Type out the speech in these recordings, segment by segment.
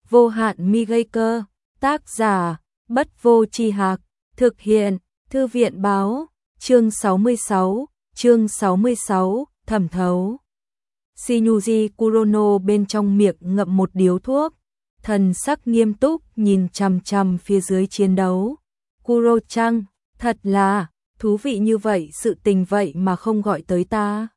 Vô hạn mi gây cơ, tác giả, Bất Vô Chi Hạc, thực hiện, Thư viện báo, chương 66, thẩm thấu. Shinjuji Kurono bên trong miệng ngậm một điếu thuốc, thần sắc nghiêm túc nhìn chằm chằm phía dưới chiến đấu. Kuro-chan, thật là thú vị như vậy, sự tình vậy mà không gọi tới ta.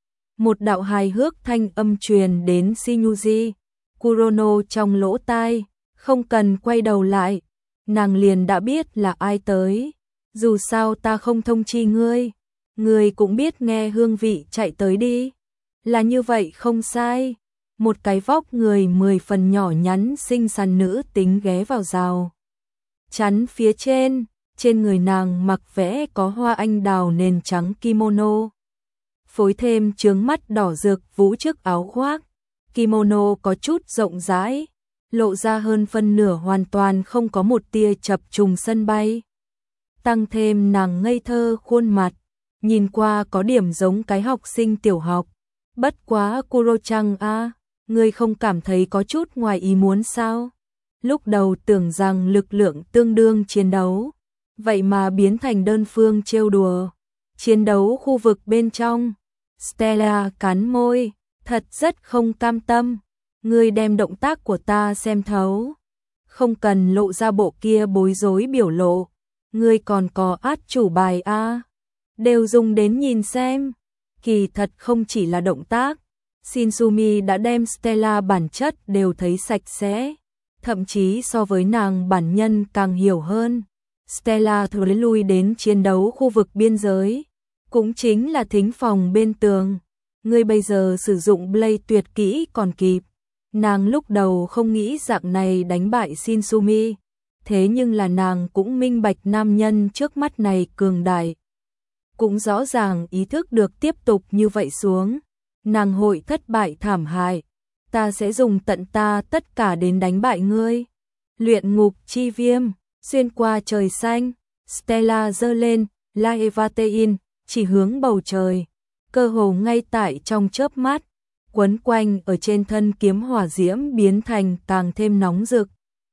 Một đạo hài hước thanh âm truyền đến Shinjuji Kurono trong lỗ tai, không cần quay đầu lại, nàng liền đã biết là ai tới. Dù sao ta không thông chi ngươi, ngươi cũng biết nghe hương vị chạy tới đi. Là như vậy không sai. Một cái vóc người 10 phần nhỏ nhắn xinh xắn nữ tính ghé vào rào chắn phía trên, trên người nàng mặc vẽ có hoa anh đào nền trắng kimono, phối thêm chướng mắt đỏ rực vũ trước áo khoác. Kimono có chút rộng rãi, lộ ra hơn phân nửa hoàn toàn không có một tia chập trùng sân bay. Tăng thêm nàng ngây thơ khuôn mặt, nhìn qua có điểm giống cái học sinh tiểu học. Bất quá Kuro-chan a, ngươi không cảm thấy có chút ngoài ý muốn sao? Lúc đầu tưởng rằng lực lượng tương đương chiến đấu, vậy mà biến thành đơn phương trêu đùa. Chiến đấu khu vực bên trong, Stella cắn môi, thật rất không cam tâm. Ngươi đem động tác của ta xem thấu, không cần lộ ra bộ kia bối rối biểu lộ. Ngươi còn có át chủ bài a, đều dùng đến nhìn xem. Kỳ thật không chỉ là động tác, Shinzumi đã đem Stella bản chất đều thấy sạch sẽ, thậm chí so với nàng bản nhân càng hiểu hơn. Stella thối lui đến chiến đấu khu vực biên giới, cũng chính là thính phòng bên tường. Ngươi bây giờ sử dụng Blade tuyệt kỹ còn kịp. Nàng lúc đầu không nghĩ dạng này đánh bại Shinzumi, thế nhưng là nàng cũng minh bạch nam nhân trước mắt này cường đại. Cũng rõ ràng ý thức được tiếp tục như vậy xuống, nàng hội thất bại thảm hại. Ta sẽ dùng tận ta tất cả đến đánh bại ngươi. Luyện ngục chi viêm, xuyên qua trời xanh, Stella giơ lên, Laevatein, chỉ hướng bầu trời. Cơ hồ ngay tại trong chớp mắt, quấn quanh ở trên thân kiếm hỏa diễm biến thành càng thêm nóng rực,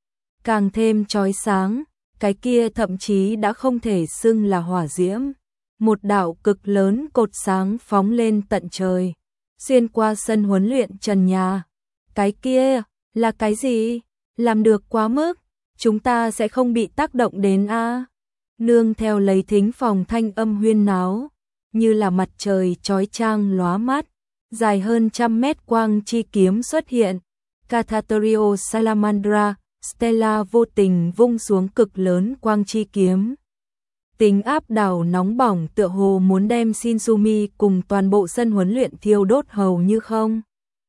càng thêm chói sáng. Cái kia thậm chí đã không thể xưng là hỏa diễm. Một đạo cực lớn cột sáng phóng lên tận trời, xuyên qua sân huấn luyện trần nhà. Cái kia là cái gì? Làm được quá mức, chúng ta sẽ không bị tác động đến a. Nương theo lấy thính phòng thanh âm huyên náo, như là mặt trời chói chang lóa mắt, dài hơn 100 mét quang chi kiếm xuất hiện. Cathatorio Salamandra, Stella vô tình vung xuống cực lớn quang chi kiếm. Tính áp đảo nóng bỏng tựa hồ muốn đem Shinzumi cùng toàn bộ sân huấn luyện thiêu đốt hầu như không.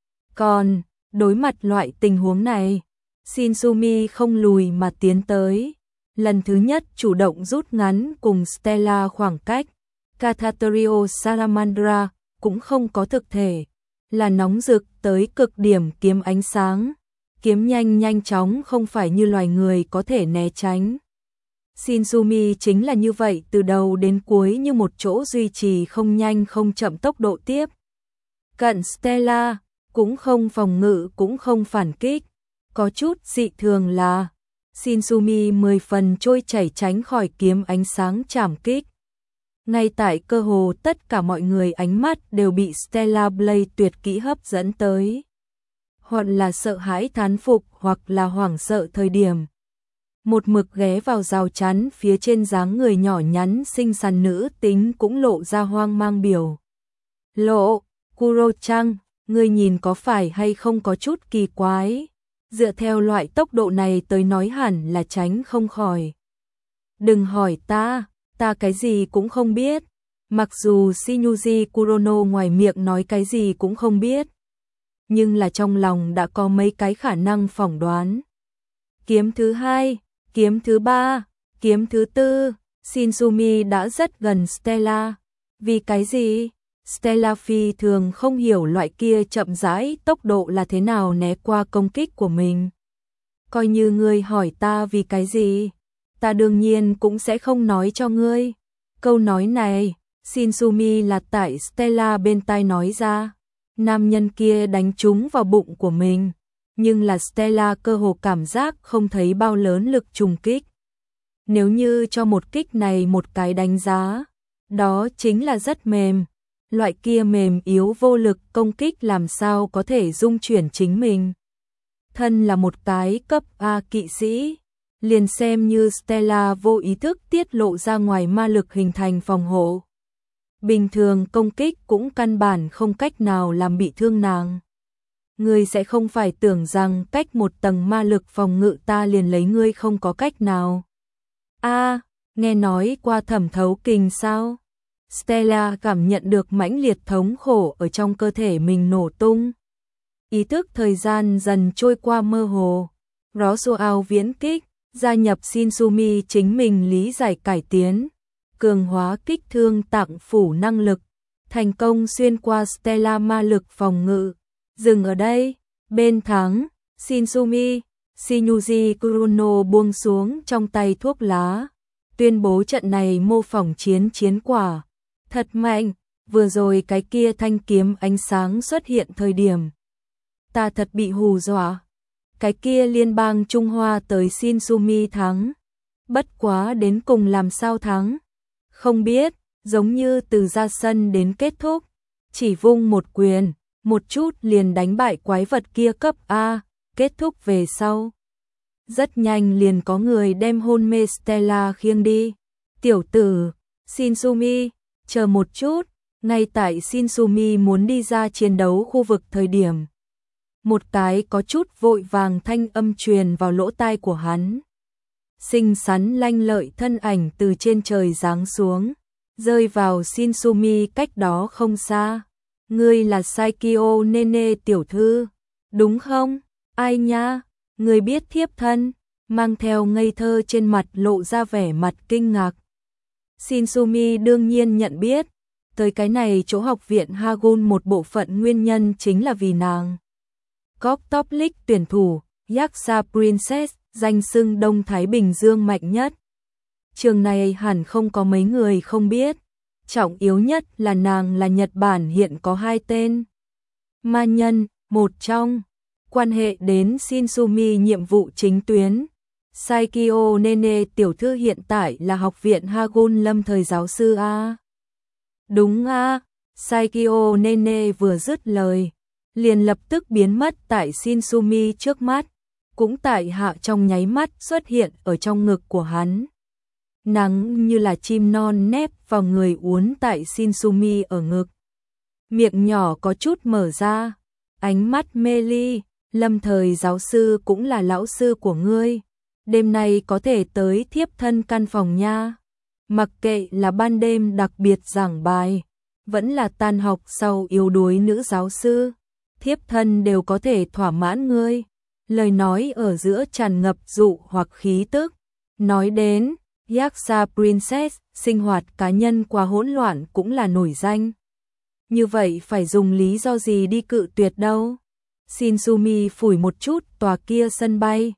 Còn, đối mặt loại tình huống này, Shinzumi không lùi mà tiến tới. Lần thứ nhất chủ động rút ngắn cùng Stella khoảng cách. Cathatorio Salamandra cũng không có thực thể, là nóng rực tới cực điểm kiếm ánh sáng. Kiếm nhanh chóng không phải như loài người có thể né tránh. Shinzumi chính là như vậy, từ đầu đến cuối như một chỗ duy trì không nhanh không chậm tốc độ tiếp cận Stella, cũng không phòng ngự cũng không phản kích. Có chút dị thường là Shinzumi 10 phần trôi chảy tránh khỏi kiếm ánh sáng chảm kích. Ngay tại cơ hồ tất cả mọi người ánh mắt đều bị Stella Blade tuyệt kỹ hấp dẫn tới, hoặc là sợ hãi thán phục hoặc là hoảng sợ thời điểm. Một mực ghé vào rào chắn phía trên dáng người nhỏ nhắn xinh xắn nữ tính cũng lộ ra hoang mang biểu lộ. Kuro-chan, ngươi nhìn có phải hay không có chút kỳ quái? Dựa theo loại tốc độ này tới nói hẳn là tránh không khỏi. Đừng hỏi ta cái gì cũng không biết. Mặc dù Shinjuji Kurono ngoài miệng nói cái gì cũng không biết, nhưng là trong lòng đã có mấy cái khả năng phỏng đoán. Kiếm thứ 2, kiếm thứ 3, kiếm thứ 4, Shinzumi đã rất gần Stella. Vì cái gì? Stella phi thường không hiểu loại kia chậm rãi tốc độ là thế nào né qua công kích của mình. Coi như ngươi hỏi ta vì cái gì, ta đương nhiên cũng sẽ không nói cho ngươi. Câu nói này, Shinzumi là tại Stella bên tai nói ra. Nam nhân kia đánh trúng vào bụng của mình, nhưng là Stella cơ hồ cảm giác không thấy bao lớn lực trùng kích. Nếu như cho một kích này một cái đánh giá, đó chính là rất mềm. Loại kia mềm yếu vô lực công kích làm sao có thể dung chuyển chính mình. Thân là một cái cấp A kỵ sĩ, liền xem như Stella vô ý thức tiết lộ ra ngoài ma lực hình thành phòng hộ. Bình thường công kích cũng căn bản không cách nào làm bị thương nàng. Ngươi sẽ không phải tưởng rằng cách một tầng ma lực phòng ngự ta liền lấy ngươi không có cách nào. Nghe nói qua thẩm thấu kình sao? Stella cảm nhận được mãnh liệt thống khổ ở trong cơ thể mình nổ tung. Ý thức thời gian dần trôi qua mơ hồ. Roswell viễn kích, gia nhập Shinsumi chính mình lý giải cải tiến, cường hóa kích thương tặng phủ năng lực, thành công xuyên qua Stella ma lực phòng ngự. Dừng ở đây, bên thắng, Shinsumi, Shinyuji Kurono buông xuống trong tay thuốc lá, tuyên bố trận này mô phỏng chiến quả. Thật mạnh, vừa rồi cái kia thanh kiếm ánh sáng xuất hiện thời điểm. Ta thật bị hù dọa. Cái kia liên bang Trung Hoa tới Shinsumi thắng. Bất quá đến cùng làm sao thắng? Không biết, giống như từ ra sân đến kết thúc. Chỉ vung một quyền, một chút liền đánh bại quái vật kia cấp A, kết thúc về sau. Rất nhanh liền có người đem hôn mê Stella khiêng đi. Tiểu tử, Shinsumi, chờ một chút, ngay tại Shinsumi muốn đi ra chiến đấu khu vực thời điểm. Một cái có chút vội vàng thanh âm truyền vào lỗ tai của hắn. Xinh xắn lanh lợi thân ảnh từ trên trời giáng xuống, rơi vào Shinsumi cách đó không xa. Ngươi là Saikyo Nene tiểu thư, đúng không? Ai nha? Ngươi biết thiếp thân? Mang theo ngây thơ trên mặt lộ ra vẻ mặt kinh ngạc. Shinsumi đương nhiên nhận biết, tới cái này chỗ học viện Hagun một bộ phận nguyên nhân chính là vì nàng. Top Top League tuyển thủ, Yaksa Princess, danh xưng Đông Thái Bình Dương mạnh nhất. Trường này hẳn không có mấy người không biết. Trọng yếu nhất là nàng là Nhật Bản hiện có 2 tên. Ma nhân, một trong, quan hệ đến Shinsumi nhiệm vụ chính tuyến. Saikyo Nene tiểu thư hiện tại là học viện Hagun lâm thời giáo sư A. Đúng A, Saikyo Nene vừa dứt lời, liền lập tức biến mất tại Shinsumi trước mắt, cũng tại hạ trong nháy mắt xuất hiện ở trong ngực của hắn. Nắng như là chim non nép vào người uốn tại Shinsumi ở ngực. Miệng nhỏ có chút mở ra, ánh mắt mê ly, lâm thời giáo sư cũng là lão sư của ngươi. Đêm nay có thể tới thiếp thân căn phòng nha. Mặc kệ là ban đêm đặc biệt giảng bài, vẫn là tan học sau yếu đuối nữ giáo sư, thiếp thân đều có thể thỏa mãn ngươi. Lời nói ở giữa tràn ngập dụ hoặc khí tức. Nói đến Yaksa Princess, sinh hoạt cá nhân quá hỗn loạn cũng là nổi danh. Như vậy phải dùng lý do gì đi cự tuyệt đâu? Shinsumi phủi một chút tòa kia sân bay.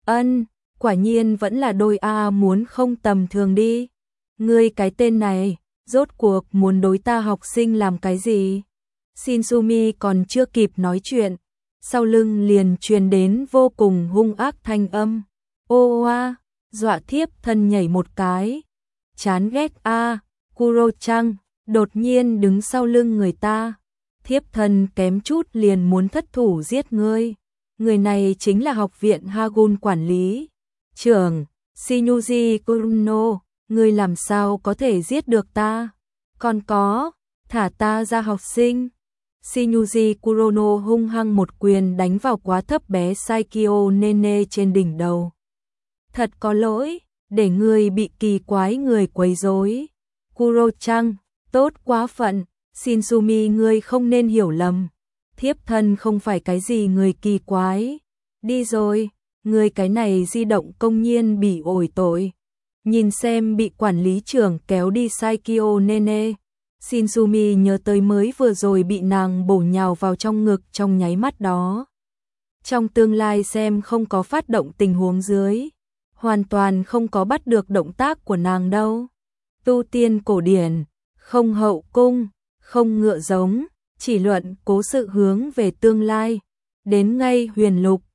Quả nhiên vẫn là đôi A muốn không tầm thường đi. Ngươi cái tên này, rốt cuộc muốn đối ta học sinh làm cái gì? Shinsumi còn chưa kịp nói chuyện, sau lưng liền truyền đến vô cùng hung ác thanh âm. Ô a, dọa thiếp thân nhảy một cái. Chán ghét a, Kuro-chan, đột nhiên đứng sau lưng người ta. Thiếp thân kém chút liền muốn thất thủ giết ngươi. Người này chính là học viện Hagun quản lý. Trưởng, Shinyuji Kurono, ngươi làm sao có thể giết được ta? Còn có, thả ta ra học sinh. Shinyuji Kurono hung hăng một quyền đánh vào quá thấp bé Saikyo Nene trên đỉnh đầu. Thật có lỗi, để ngươi bị kỳ quái người quấy rối. Kuro-chan, tốt quá phận, Shinsumi ngươi không nên hiểu lầm. Thiếp thân không phải cái gì người kỳ quái. Đi rồi, ngươi cái này di động công nhiên bị ổi tội. Nhìn xem bị quản lý trưởng kéo đi Saikyo Nene. Shinsumi nhớ tới mới vừa rồi bị nàng bổ nhào vào trong ngực trong nháy mắt đó. Trong tương lai xem không có phát động tình huống dưới, hoàn toàn không có bắt được động tác của nàng đâu. Tu tiên cổ điển, không hậu cung, không ngựa giống, chỉ luận cố sự hướng về tương lai. Đến ngay huyền lục,